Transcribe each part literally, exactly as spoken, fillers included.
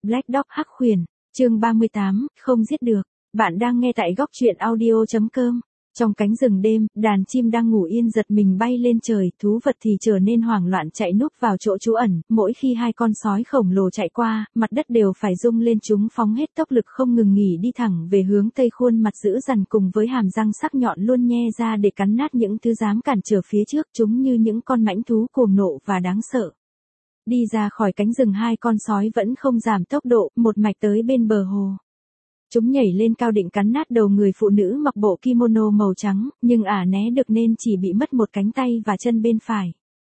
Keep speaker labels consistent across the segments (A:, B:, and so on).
A: Black Dog Hắc Khuyển, chương ba mươi tám, không giết được. Bạn đang nghe tại góc truyện audio.com. Trong cánh rừng đêm, đàn chim đang ngủ yên giật mình bay lên trời, thú vật thì trở nên hoảng loạn chạy núp vào chỗ trú ẩn, mỗi khi hai con sói khổng lồ chạy qua, mặt đất đều phải rung lên, chúng phóng hết tốc lực không ngừng nghỉ đi thẳng về hướng tây, khuôn mặt dữ dằn cùng với hàm răng sắc nhọn luôn nhe ra để cắn nát những thứ dám cản trở phía trước, chúng như những con mãnh thú cuồng nộ và đáng sợ. Đi ra khỏi cánh rừng, hai con sói vẫn không giảm tốc độ, một mạch tới bên bờ hồ. Chúng nhảy lên cao định cắn nát đầu người phụ nữ mặc bộ kimono màu trắng, nhưng ả né được nên chỉ bị mất một cánh tay và chân bên phải.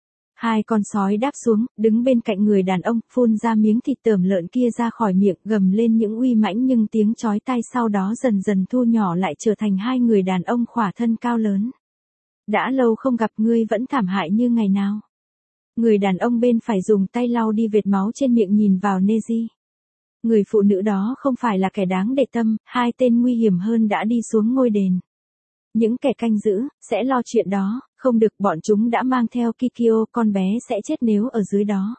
A: Hai con sói đáp xuống, đứng bên cạnh người đàn ông, phun ra miếng thịt tởm lợn kia ra khỏi miệng, gầm lên những uy mãnh nhưng tiếng chói tai sau đó dần dần thu nhỏ lại trở thành hai người đàn ông khỏa thân cao lớn. Đã lâu không gặp, ngươi vẫn thảm hại như ngày nào. Người đàn ông bên phải dùng tay lau đi vệt máu trên miệng, nhìn vào Neji. Người phụ nữ đó không phải là kẻ đáng để tâm, hai tên nguy hiểm hơn đã đi xuống ngôi đền. Những kẻ canh giữ, sẽ lo chuyện đó, không được, bọn chúng đã mang theo Kikyo, con bé sẽ chết nếu ở dưới đó.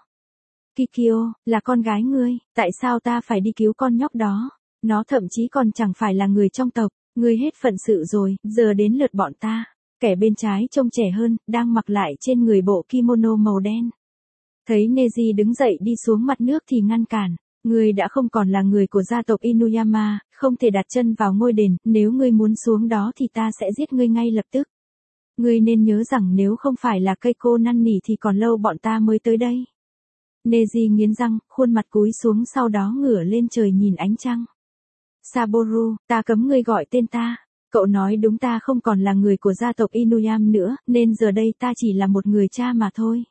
A: Kikyo, là con gái ngươi, tại sao ta phải đi cứu con nhóc đó? Nó thậm chí còn chẳng phải là người trong tộc, ngươi hết phận sự rồi, giờ đến lượt bọn ta. Kẻ bên trái trông trẻ hơn, đang mặc lại trên người bộ kimono màu đen. Thấy Neji đứng dậy đi xuống mặt nước thì ngăn cản. Ngươi đã không còn là người của gia tộc Inuyama, không thể đặt chân vào ngôi đền, nếu ngươi muốn xuống đó thì ta sẽ giết ngươi ngay lập tức. Ngươi nên nhớ rằng nếu không phải là cây cô năn nỉ thì còn lâu bọn ta mới tới đây. Neji nghiến răng, khuôn mặt cúi xuống, sau đó ngửa lên trời nhìn ánh trăng. Saboru, ta cấm ngươi gọi tên ta. Cậu nói đúng, ta không còn là người của gia tộc Inuyam nữa, nên giờ đây ta chỉ là một người cha mà thôi.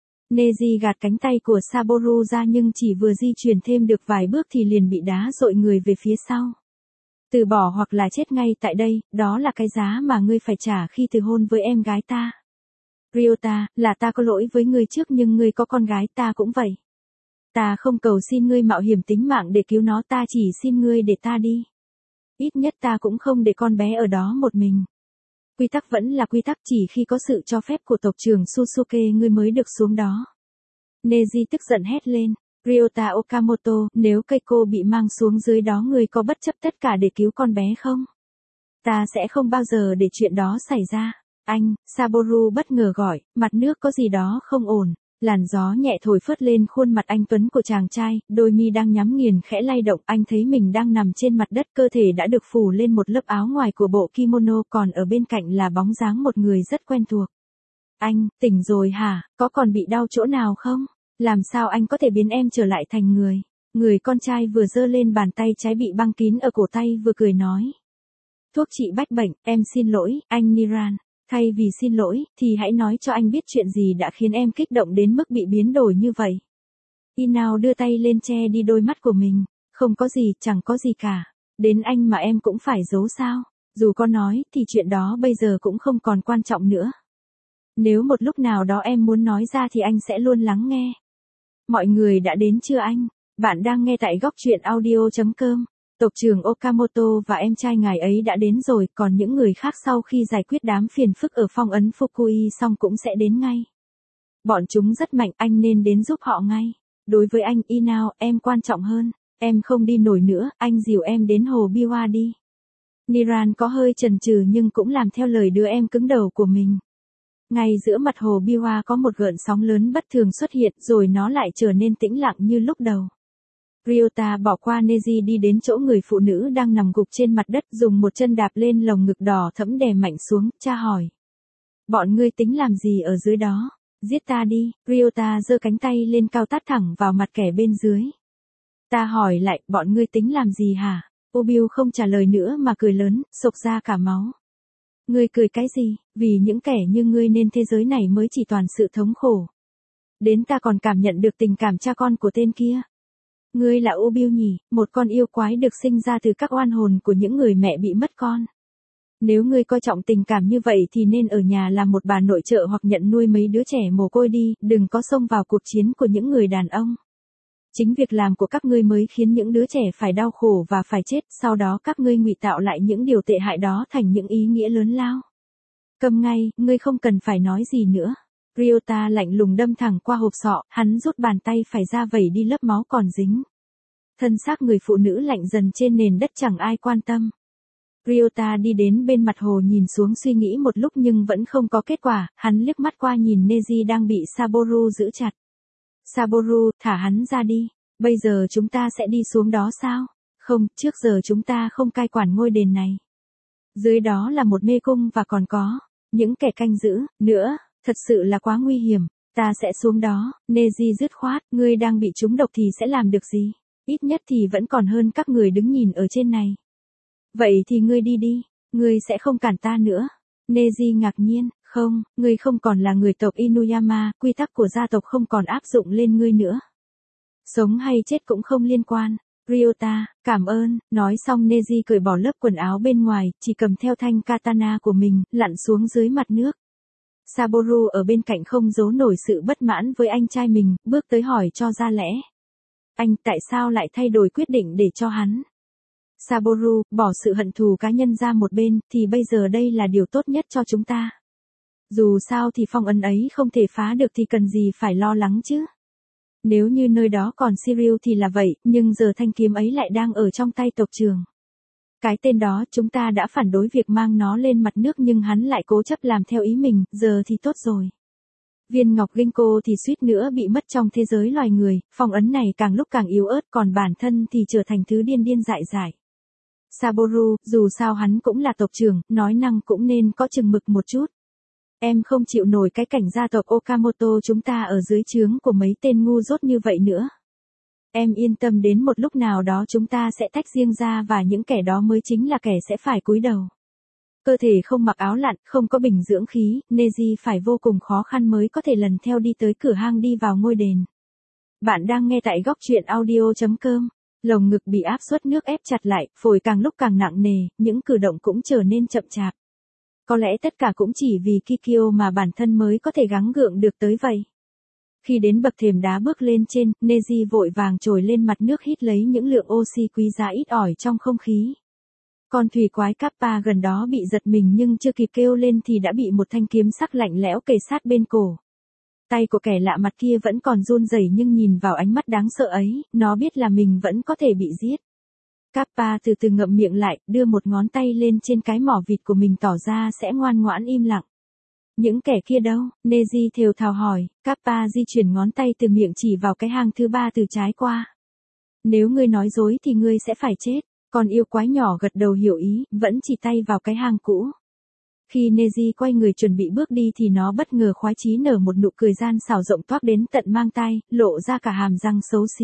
A: Neji gạt cánh tay của Saboru ra, nhưng chỉ vừa di chuyển thêm được vài bước thì liền bị đá dội người về phía sau. Từ bỏ hoặc là chết ngay tại đây, đó là cái giá mà ngươi phải trả khi từ hôn với em gái ta. Ryota, là ta có lỗi với ngươi trước, nhưng ngươi có con gái, ta cũng vậy. Ta không cầu xin ngươi mạo hiểm tính mạng để cứu nó, ta chỉ xin ngươi để ta đi. Ít nhất ta cũng không để con bé ở đó một mình. Quy tắc vẫn là quy tắc, chỉ khi có sự cho phép của tộc trưởng Susuke ngươi mới được xuống đó. Neji tức giận hét lên. Ryota Okamoto, nếu Keiko bị mang xuống dưới đó, ngươi có bất chấp tất cả để cứu con bé không? Ta sẽ không bao giờ để chuyện đó xảy ra. Anh, Saboru bất ngờ gọi, mặt nước có gì đó không ổn. Làn gió nhẹ thổi phất lên khuôn mặt anh tuấn của chàng trai, đôi mi đang nhắm nghiền khẽ lay động, anh thấy mình đang nằm trên mặt đất, cơ thể đã được phủ lên một lớp áo ngoài của bộ kimono, còn ở bên cạnh là bóng dáng một người rất quen thuộc. Anh, tỉnh rồi hả, có còn bị đau chỗ nào không? Làm sao anh có thể biến em trở lại thành người? Người con trai vừa giơ lên bàn tay trái bị băng kín ở cổ tay, vừa cười nói. Thuốc trị bách bệnh, em xin lỗi, anh Niran. Thay vì xin lỗi, thì hãy nói cho anh biết chuyện gì đã khiến em kích động đến mức bị biến đổi như vậy. Inao đưa tay lên che đi đôi mắt của mình. Không có gì, chẳng có gì cả. Đến anh mà em cũng phải giấu sao? Dù có nói, thì chuyện đó bây giờ cũng không còn quan trọng nữa. Nếu một lúc nào đó em muốn nói ra thì anh sẽ luôn lắng nghe. Mọi người đã đến chưa anh? Bạn đang nghe tại góc truyện audio.com. Tộc trưởng Okamoto và em trai ngài ấy đã đến rồi, còn những người khác sau khi giải quyết đám phiền phức ở phong ấn Fukui xong cũng sẽ đến ngay. Bọn chúng rất mạnh, anh nên đến giúp họ ngay. Đối với anh, Inao, em quan trọng hơn. Em không đi nổi nữa, anh dìu em đến hồ Biwa đi. Niran có hơi chần chừ nhưng cũng làm theo lời đưa em cứng đầu của mình. Ngay giữa mặt hồ Biwa có một gợn sóng lớn bất thường xuất hiện, rồi nó lại trở nên tĩnh lặng như lúc đầu. Ryota bỏ qua Neji đi đến chỗ người phụ nữ đang nằm gục trên mặt đất, dùng một chân đạp lên lồng ngực đỏ thẫm đè mạnh xuống, cha hỏi. Bọn ngươi tính làm gì ở dưới đó? Giết ta đi. Ryota giơ cánh tay lên cao tát thẳng vào mặt kẻ bên dưới. Ta hỏi lại, bọn ngươi tính làm gì hả? Obiu không trả lời nữa mà cười lớn, sộc ra cả máu. Ngươi cười cái gì? Vì những kẻ như ngươi nên thế giới này mới chỉ toàn sự thống khổ. Đến ta còn cảm nhận được tình cảm cha con của tên kia. Ngươi là Obiu nhỉ, một con yêu quái được sinh ra từ các oan hồn của những người mẹ bị mất con. Nếu ngươi coi trọng tình cảm như vậy thì nên ở nhà làm một bà nội trợ hoặc nhận nuôi mấy đứa trẻ mồ côi đi, đừng có xông vào cuộc chiến của những người đàn ông. Chính việc làm của các ngươi mới khiến những đứa trẻ phải đau khổ và phải chết, sau đó các ngươi ngụy tạo lại những điều tệ hại đó thành những ý nghĩa lớn lao. Câm ngay, ngươi không cần phải nói gì nữa. Ryota lạnh lùng đâm thẳng qua hộp sọ, hắn rút bàn tay phải ra vẩy đi lớp máu còn dính. thân xác người phụ nữ lạnh dần trên nền đất chẳng ai quan tâm. Ryota đi đến bên mặt hồ nhìn xuống suy nghĩ một lúc nhưng vẫn không có kết quả, hắn liếc mắt qua nhìn Neji đang bị Saboru giữ chặt. Saboru, thả hắn ra đi, bây giờ chúng ta sẽ đi xuống đó sao? Không, trước giờ chúng ta không cai quản ngôi đền này. Dưới đó là một mê cung và còn có những kẻ canh giữ, nữa, thật sự là quá nguy hiểm, ta sẽ xuống đó. Neji dứt khoát, ngươi đang bị trúng độc thì sẽ làm được gì? Ít nhất thì vẫn còn hơn các người đứng nhìn ở trên này. Vậy thì ngươi đi đi, ngươi sẽ không cản ta nữa. Neji ngạc nhiên, không, ngươi không còn là người tộc Inuyama, quy tắc của gia tộc không còn áp dụng lên ngươi nữa. Sống hay chết cũng không liên quan. Ryota, cảm ơn, nói xong Neji cởi bỏ lớp quần áo bên ngoài, chỉ cầm theo thanh katana của mình, lặn xuống dưới mặt nước. Saboru ở bên cạnh không giấu nổi sự bất mãn với anh trai mình, bước tới hỏi cho ra lẽ. Anh tại sao lại thay đổi quyết định để cho hắn? Saboru, bỏ sự hận thù cá nhân ra một bên, thì bây giờ đây là điều tốt nhất cho chúng ta. Dù sao thì phong ấn ấy không thể phá được thì cần gì phải lo lắng chứ. Nếu như nơi đó còn Shiryu thì là vậy, nhưng giờ thanh kiếm ấy lại đang ở trong tay tộc trưởng. Cái tên đó chúng ta đã phản đối việc mang nó lên mặt nước nhưng hắn lại cố chấp làm theo ý mình, giờ thì tốt rồi. Viên ngọc Ginkgo thì suýt nữa bị mất trong thế giới loài người, phong ấn này càng lúc càng yếu ớt còn bản thân thì trở thành thứ điên điên dại dại. Saboru, dù sao hắn cũng là tộc trưởng, nói năng cũng nên có chừng mực một chút. Em không chịu nổi cái cảnh gia tộc Okamoto chúng ta ở dưới trướng của mấy tên ngu dốt như vậy nữa. Em yên tâm đến một lúc nào đó chúng ta sẽ tách riêng ra và những kẻ đó mới chính là kẻ sẽ phải cúi đầu. Cơ thể không mặc áo lặn, không có bình dưỡng khí, Neji phải vô cùng khó khăn mới có thể lần theo đi tới cửa hang đi vào ngôi đền. Bạn đang nghe tại góc truyện audio chấm com. Lồng ngực bị áp suất nước ép chặt lại, phổi càng lúc càng nặng nề, những cử động cũng trở nên chậm chạp. Có lẽ tất cả cũng chỉ vì Kikyo mà bản thân mới có thể gắng gượng được tới vậy. Khi đến bậc thềm đá bước lên trên, Neji vội vàng trồi lên mặt nước hít lấy những lượng oxy quý giá ít ỏi trong không khí. Con thủy quái Kappa gần đó bị giật mình nhưng chưa kịp kêu lên thì đã bị một thanh kiếm sắc lạnh lẽo kề sát bên cổ. Tay của kẻ lạ mặt kia vẫn còn run rẩy nhưng nhìn vào ánh mắt đáng sợ ấy, nó biết là mình vẫn có thể bị giết. Kappa từ từ ngậm miệng lại, đưa một ngón tay lên trên cái mỏ vịt của mình tỏ ra sẽ ngoan ngoãn im lặng. Những kẻ kia đâu? Neji thều thào hỏi, Kappa di chuyển ngón tay từ miệng chỉ vào cái hang thứ ba từ trái qua. Nếu ngươi nói dối thì ngươi sẽ phải chết. Con yêu quái nhỏ gật đầu hiểu ý, vẫn chỉ tay vào cái hang cũ. Khi Neji quay người chuẩn bị bước đi thì nó bất ngờ khoái chí nở một nụ cười gian xảo rộng toác đến tận mang tai, lộ ra cả hàm răng xấu xí.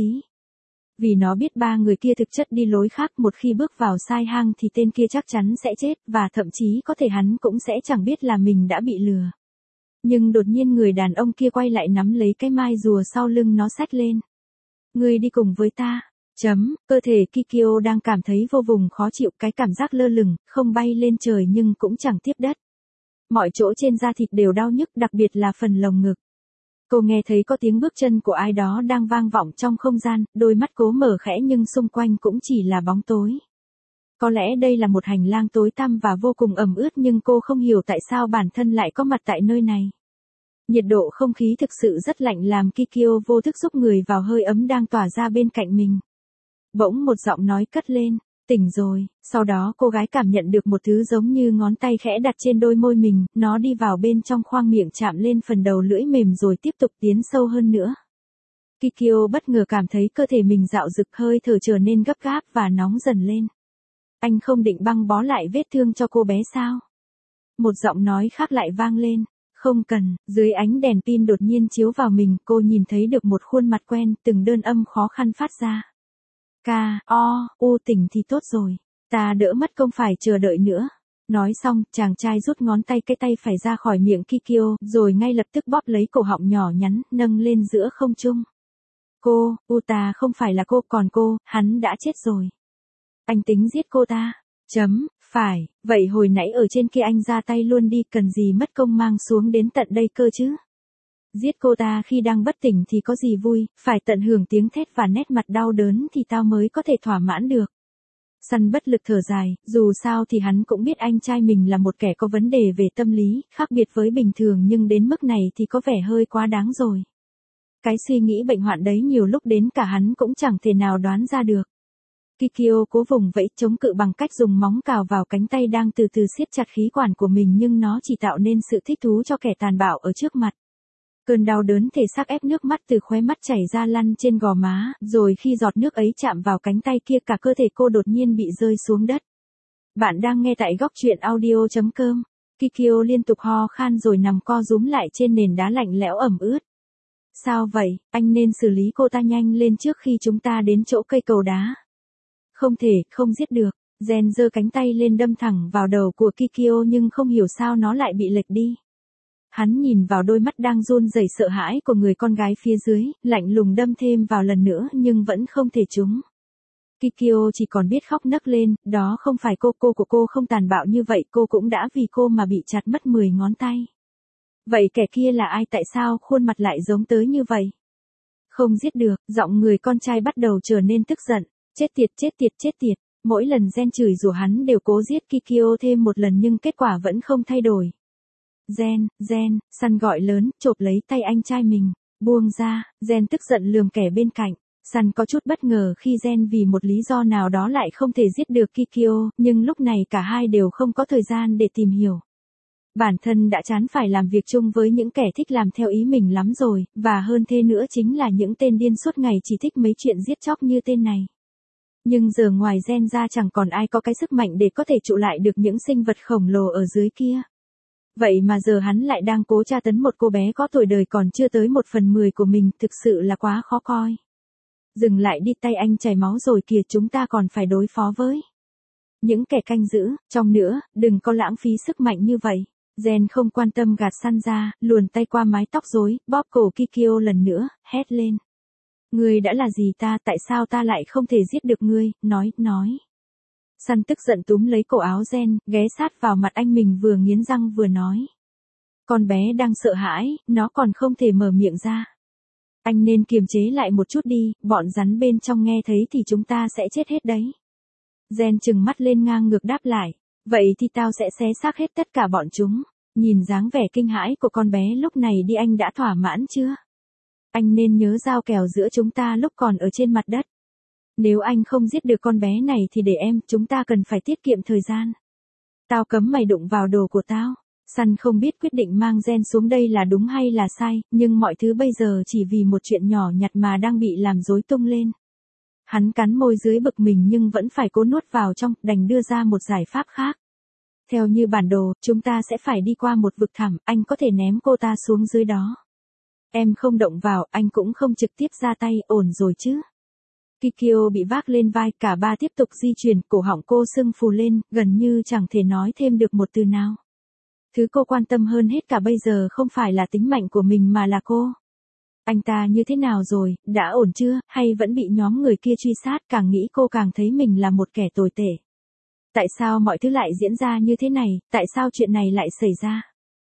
A: Vì nó biết ba người kia thực chất đi lối khác, một khi bước vào sai hang thì tên kia chắc chắn sẽ chết, và thậm chí có thể hắn cũng sẽ chẳng biết là mình đã bị lừa. Nhưng đột nhiên người đàn ông kia quay lại nắm lấy cái mai rùa sau lưng nó xách lên. Ngươi đi cùng với ta. Chấm, cơ thể Kikyo đang cảm thấy vô cùng khó chịu, cái cảm giác lơ lửng, không bay lên trời nhưng cũng chẳng tiếp đất. Mọi chỗ trên da thịt đều đau nhức, đặc biệt là phần lồng ngực. Cô nghe thấy có tiếng bước chân của ai đó đang vang vọng trong không gian, đôi mắt cố mở khẽ nhưng xung quanh cũng chỉ là bóng tối. Có lẽ đây là một hành lang tối tăm và vô cùng ẩm ướt nhưng cô không hiểu tại sao bản thân lại có mặt tại nơi này. Nhiệt độ không khí thực sự rất lạnh làm Kikyo vô thức xúc người vào hơi ấm đang tỏa ra bên cạnh mình. Bỗng một giọng nói cất lên, tỉnh rồi, sau đó cô gái cảm nhận được một thứ giống như ngón tay khẽ đặt trên đôi môi mình, nó đi vào bên trong khoang miệng chạm lên phần đầu lưỡi mềm rồi tiếp tục tiến sâu hơn nữa. Kikyo bất ngờ cảm thấy cơ thể mình dạo dực, hơi thở trở nên gấp gáp và nóng dần lên. Anh không định băng bó lại vết thương cho cô bé sao? Một giọng nói khác lại vang lên, không cần, dưới ánh đèn pin đột nhiên chiếu vào mình, cô nhìn thấy được một khuôn mặt quen, từng đơn âm khó khăn phát ra. Ca, o, u tỉnh thì tốt rồi. Ta đỡ mất công phải chờ đợi nữa. Nói xong, chàng trai rút ngón tay cái tay phải ra khỏi miệng Kikyo, rồi ngay lập tức bóp lấy cổ họng nhỏ nhắn, nâng lên giữa không trung. Cô, u ta không phải là cô, còn cô, hắn đã chết rồi. Anh tính giết cô ta. Chấm, phải, vậy hồi nãy ở trên kia anh ra tay luôn đi, cần gì mất công mang xuống đến tận đây cơ chứ. Giết cô ta khi đang bất tỉnh thì có gì vui, phải tận hưởng tiếng thét và nét mặt đau đớn thì tao mới có thể thỏa mãn được. Săn bất lực thở dài, dù sao thì hắn cũng biết anh trai mình là một kẻ có vấn đề về tâm lý, khác biệt với bình thường nhưng đến mức này thì có vẻ hơi quá đáng rồi. Cái suy nghĩ bệnh hoạn đấy nhiều lúc đến cả hắn cũng chẳng thể nào đoán ra được. Kikyo cố vùng vẫy chống cự bằng cách dùng móng cào vào cánh tay đang từ từ siết chặt khí quản của mình, nhưng nó chỉ tạo nên sự thích thú cho kẻ tàn bạo ở trước mặt. Cơn đau đớn thể xác ép nước mắt từ khóe mắt chảy ra lăn trên gò má, rồi khi giọt nước ấy chạm vào cánh tay kia cả cơ thể cô đột nhiên bị rơi xuống đất. Bạn đang nghe tại góc truyện audio chấm com. Kikyo liên tục ho khan rồi nằm co rúm lại trên nền đá lạnh lẽo ẩm ướt. Sao vậy, anh nên xử lý cô ta nhanh lên trước khi chúng ta đến chỗ cây cầu đá. Không thể, không giết được. Gen giơ cánh tay lên đâm thẳng vào đầu của Kikyo nhưng không hiểu sao nó lại bị lệch đi. Hắn nhìn vào đôi mắt đang run rẩy sợ hãi của người con gái phía dưới, lạnh lùng đâm thêm vào lần nữa nhưng vẫn không thể trúng. Kikyo chỉ còn biết khóc nấc lên, đó không phải cô, cô của cô không tàn bạo như vậy, cô cũng đã vì cô mà bị chặt mất mười ngón tay. Vậy kẻ kia là ai, tại sao khuôn mặt lại giống tới như vậy? Không giết được, giọng người con trai bắt đầu trở nên tức giận. Chết tiệt, chết tiệt, chết tiệt. Mỗi lần Gen chửi rủa hắn đều cố giết Kikyo thêm một lần nhưng kết quả vẫn không thay đổi. Gen, Gen, Sun gọi lớn, chộp lấy tay anh trai mình. Buông ra, Gen tức giận lườm kẻ bên cạnh. Sun có chút bất ngờ khi Gen vì một lý do nào đó lại không thể giết được Kikyo, nhưng lúc này cả hai đều không có thời gian để tìm hiểu. Bản thân đã chán phải làm việc chung với những kẻ thích làm theo ý mình lắm rồi, và hơn thế nữa chính là những tên điên suốt ngày chỉ thích mấy chuyện giết chóc như tên này. Nhưng giờ ngoài Gen ra chẳng còn ai có cái sức mạnh để có thể trụ lại được những sinh vật khổng lồ ở dưới kia. Vậy mà giờ hắn lại đang cố tra tấn một cô bé có tuổi đời còn chưa tới một phần mười của mình, thực sự là quá khó coi. Dừng lại đi, tay anh chảy máu rồi kìa, chúng ta còn phải đối phó với những kẻ canh giữ, trong nữa, đừng có lãng phí sức mạnh như vậy. Gen không quan tâm gạt Sun ra, luồn tay qua mái tóc rối, bóp cổ Kikyo lần nữa, hét lên. Ngươi đã là gì ta, tại sao ta lại không thể giết được ngươi, nói, nói. Sun tức giận túm lấy cổ áo Gen, ghé sát vào mặt anh mình vừa nghiến răng vừa nói. Con bé đang sợ hãi, nó còn không thể mở miệng ra. Anh nên kiềm chế lại một chút đi, bọn rắn bên trong nghe thấy thì chúng ta sẽ chết hết đấy. Gen trừng mắt lên ngang ngược đáp lại. Vậy thì tao sẽ xé xác hết tất cả bọn chúng. Nhìn dáng vẻ kinh hãi của con bé lúc này đi, anh đã thỏa mãn chưa? Anh nên nhớ giao kèo giữa chúng ta lúc còn ở trên mặt đất. Nếu anh không giết được con bé này thì để em, chúng ta cần phải tiết kiệm thời gian. Tao cấm mày đụng vào đồ của tao. Sun không biết quyết định mang Gen xuống đây là đúng hay là sai, nhưng mọi thứ bây giờ chỉ vì một chuyện nhỏ nhặt mà đang bị làm rối tung lên. Hắn cắn môi dưới bực mình nhưng vẫn phải cố nuốt vào trong, đành đưa ra một giải pháp khác. Theo như bản đồ, chúng ta sẽ phải đi qua một vực thẳm, anh có thể ném cô ta xuống dưới đó. Em không động vào, anh cũng không trực tiếp ra tay, ổn rồi chứ. Kikyo bị vác lên vai, cả ba tiếp tục di chuyển, cổ họng cô sưng phù lên, gần như chẳng thể nói thêm được một từ nào. Thứ cô quan tâm hơn hết cả bây giờ không phải là tính mạng của mình mà là cô. Anh ta như thế nào rồi, đã ổn chưa, hay vẫn bị nhóm người kia truy sát, càng nghĩ cô càng thấy mình là một kẻ tồi tệ. Tại sao mọi thứ lại diễn ra như thế này, tại sao chuyện này lại xảy ra?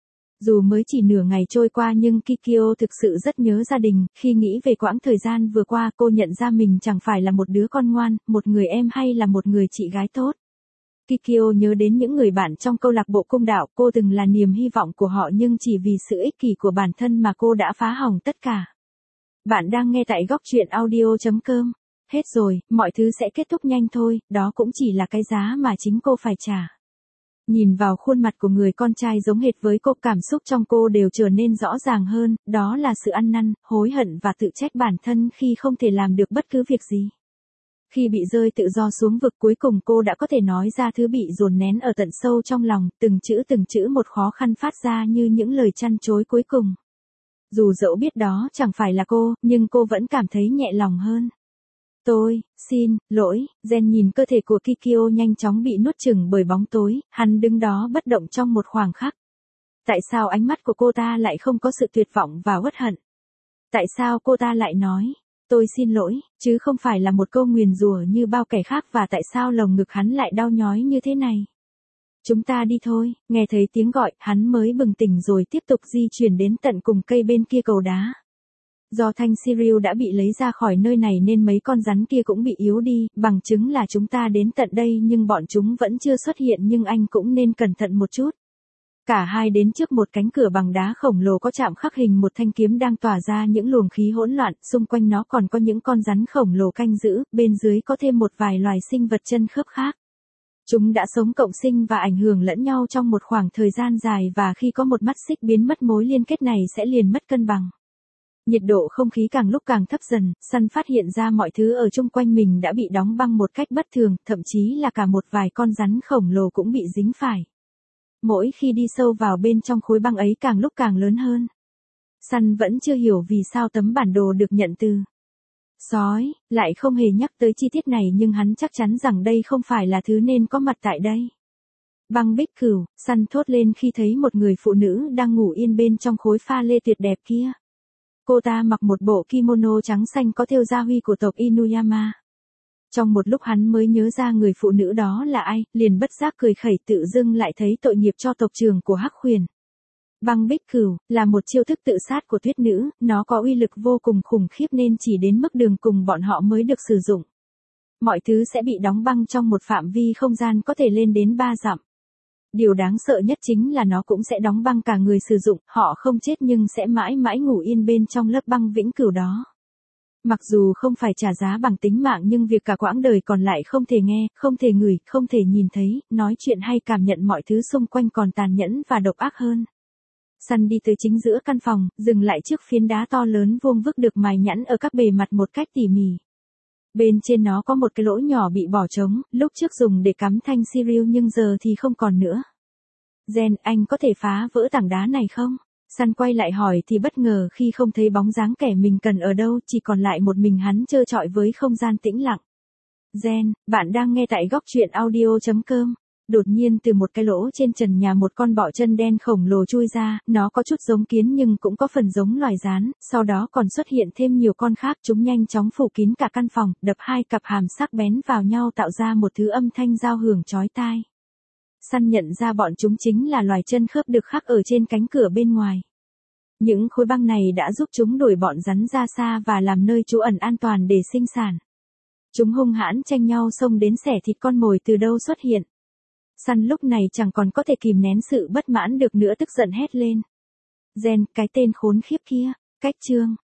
A: Dù mới chỉ nửa ngày trôi qua nhưng Kikyo thực sự rất nhớ gia đình, khi nghĩ về quãng thời gian vừa qua cô nhận ra mình chẳng phải là một đứa con ngoan, một người em hay là một người chị gái tốt. Kikyo nhớ đến những người bạn trong câu lạc bộ cung đạo, cô từng là niềm hy vọng của họ nhưng chỉ vì sự ích kỷ của bản thân mà cô đã phá hỏng tất cả. Bạn đang nghe tại góc truyện audio chấm com. Hết rồi, mọi thứ sẽ kết thúc nhanh thôi, đó cũng chỉ là cái giá mà chính cô phải trả. Nhìn vào khuôn mặt của người con trai giống hệt với cô, cảm xúc trong cô đều trở nên rõ ràng hơn, đó là sự ăn năn, hối hận và tự trách bản thân khi không thể làm được bất cứ việc gì. Khi bị rơi tự do xuống vực cuối cùng cô đã có thể nói ra thứ bị dồn nén ở tận sâu trong lòng, từng chữ từng chữ một khó khăn phát ra như những lời chăn chối cuối cùng. Dù dẫu biết đó chẳng phải là cô, nhưng cô vẫn cảm thấy nhẹ lòng hơn. Tôi, xin, lỗi, Gen nhìn cơ thể của Kikyo nhanh chóng bị nuốt chửng bởi bóng tối, hắn đứng đó bất động trong một khoảng khắc. Tại sao ánh mắt của cô ta lại không có sự tuyệt vọng và uất hận? Tại sao cô ta lại nói, tôi xin lỗi, chứ không phải là một câu nguyền rủa như bao kẻ khác, và tại sao lồng ngực hắn lại đau nhói như thế này? Chúng ta đi thôi, nghe thấy tiếng gọi, hắn mới bừng tỉnh rồi tiếp tục di chuyển đến tận cùng cây bên kia cầu đá. Do thanh Siriu đã bị lấy ra khỏi nơi này nên mấy con rắn kia cũng bị yếu đi, bằng chứng là chúng ta đến tận đây nhưng bọn chúng vẫn chưa xuất hiện, nhưng anh cũng nên cẩn thận một chút. Cả hai đến trước một cánh cửa bằng đá khổng lồ có chạm khắc hình một thanh kiếm đang tỏa ra những luồng khí hỗn loạn, xung quanh nó còn có những con rắn khổng lồ canh giữ, bên dưới có thêm một vài loài sinh vật chân khớp khác. Chúng đã sống cộng sinh và ảnh hưởng lẫn nhau trong một khoảng thời gian dài và khi có một mắt xích biến mất mối liên kết này sẽ liền mất cân bằng. Nhiệt độ không khí càng lúc càng thấp dần, Sun phát hiện ra mọi thứ ở chung quanh mình đã bị đóng băng một cách bất thường, thậm chí là cả một vài con rắn khổng lồ cũng bị dính phải. Mỗi khi đi sâu vào bên trong khối băng ấy càng lúc càng lớn hơn. Sun vẫn chưa hiểu vì sao tấm bản đồ được nhận từ sói, lại không hề nhắc tới chi tiết này nhưng hắn chắc chắn rằng đây không phải là thứ nên có mặt tại đây. Băng bích cửu, Sun thốt lên khi thấy một người phụ nữ đang ngủ yên bên trong khối pha lê tuyệt đẹp kia. Cô ta mặc một bộ kimono trắng xanh có thêu gia huy của tộc Inuyama. Trong một lúc hắn mới nhớ ra người phụ nữ đó là ai, liền bất giác cười khẩy tự dưng lại thấy tội nghiệp cho tộc trưởng của Hắc Huyền. Băng bích cửu, là một chiêu thức tự sát của tuyết nữ, nó có uy lực vô cùng khủng khiếp nên chỉ đến mức đường cùng bọn họ mới được sử dụng. Mọi thứ sẽ bị đóng băng trong một phạm vi không gian có thể lên đến ba dặm. Điều đáng sợ nhất chính là nó cũng sẽ đóng băng cả người sử dụng, họ không chết nhưng sẽ mãi mãi ngủ yên bên trong lớp băng vĩnh cửu đó. Mặc dù không phải trả giá bằng tính mạng nhưng việc cả quãng đời còn lại không thể nghe, không thể ngửi, không thể nhìn thấy, nói chuyện hay cảm nhận mọi thứ xung quanh còn tàn nhẫn và độc ác hơn. Sun đi tới chính giữa căn phòng, dừng lại trước phiến đá to lớn vuông vức được mài nhẵn ở các bề mặt một cách tỉ mỉ. Bên trên nó có một cái lỗ nhỏ bị bỏ trống, lúc trước dùng để cắm thanh Sirius nhưng giờ thì không còn nữa. Gen, anh có thể phá vỡ tảng đá này không? Sun quay lại hỏi thì bất ngờ khi không thấy bóng dáng kẻ mình cần ở đâu, chỉ còn lại một mình hắn trơ trọi với không gian tĩnh lặng. Gen, bạn đang nghe tại góc truyện audio chấm com. Đột nhiên từ một cái lỗ trên trần nhà một con bọ chân đen khổng lồ chui ra, nó có chút giống kiến nhưng cũng có phần giống loài gián, sau đó còn xuất hiện thêm nhiều con khác, chúng nhanh chóng phủ kín cả căn phòng, đập hai cặp hàm sắc bén vào nhau tạo ra một thứ âm thanh giao hưởng chói tai. Sun nhận ra bọn chúng chính là loài chân khớp được khắc ở trên cánh cửa bên ngoài. Những khối băng này đã giúp chúng đuổi bọn rắn ra xa và làm nơi trú ẩn an toàn để sinh sản. Chúng hung hãn tranh nhau xông đến xẻ thịt con mồi từ đâu xuất hiện. Sun lúc này chẳng còn có thể kìm nén sự bất mãn được nữa, tức giận hét lên. Gen, cái tên khốn khiếp kia, cách chương.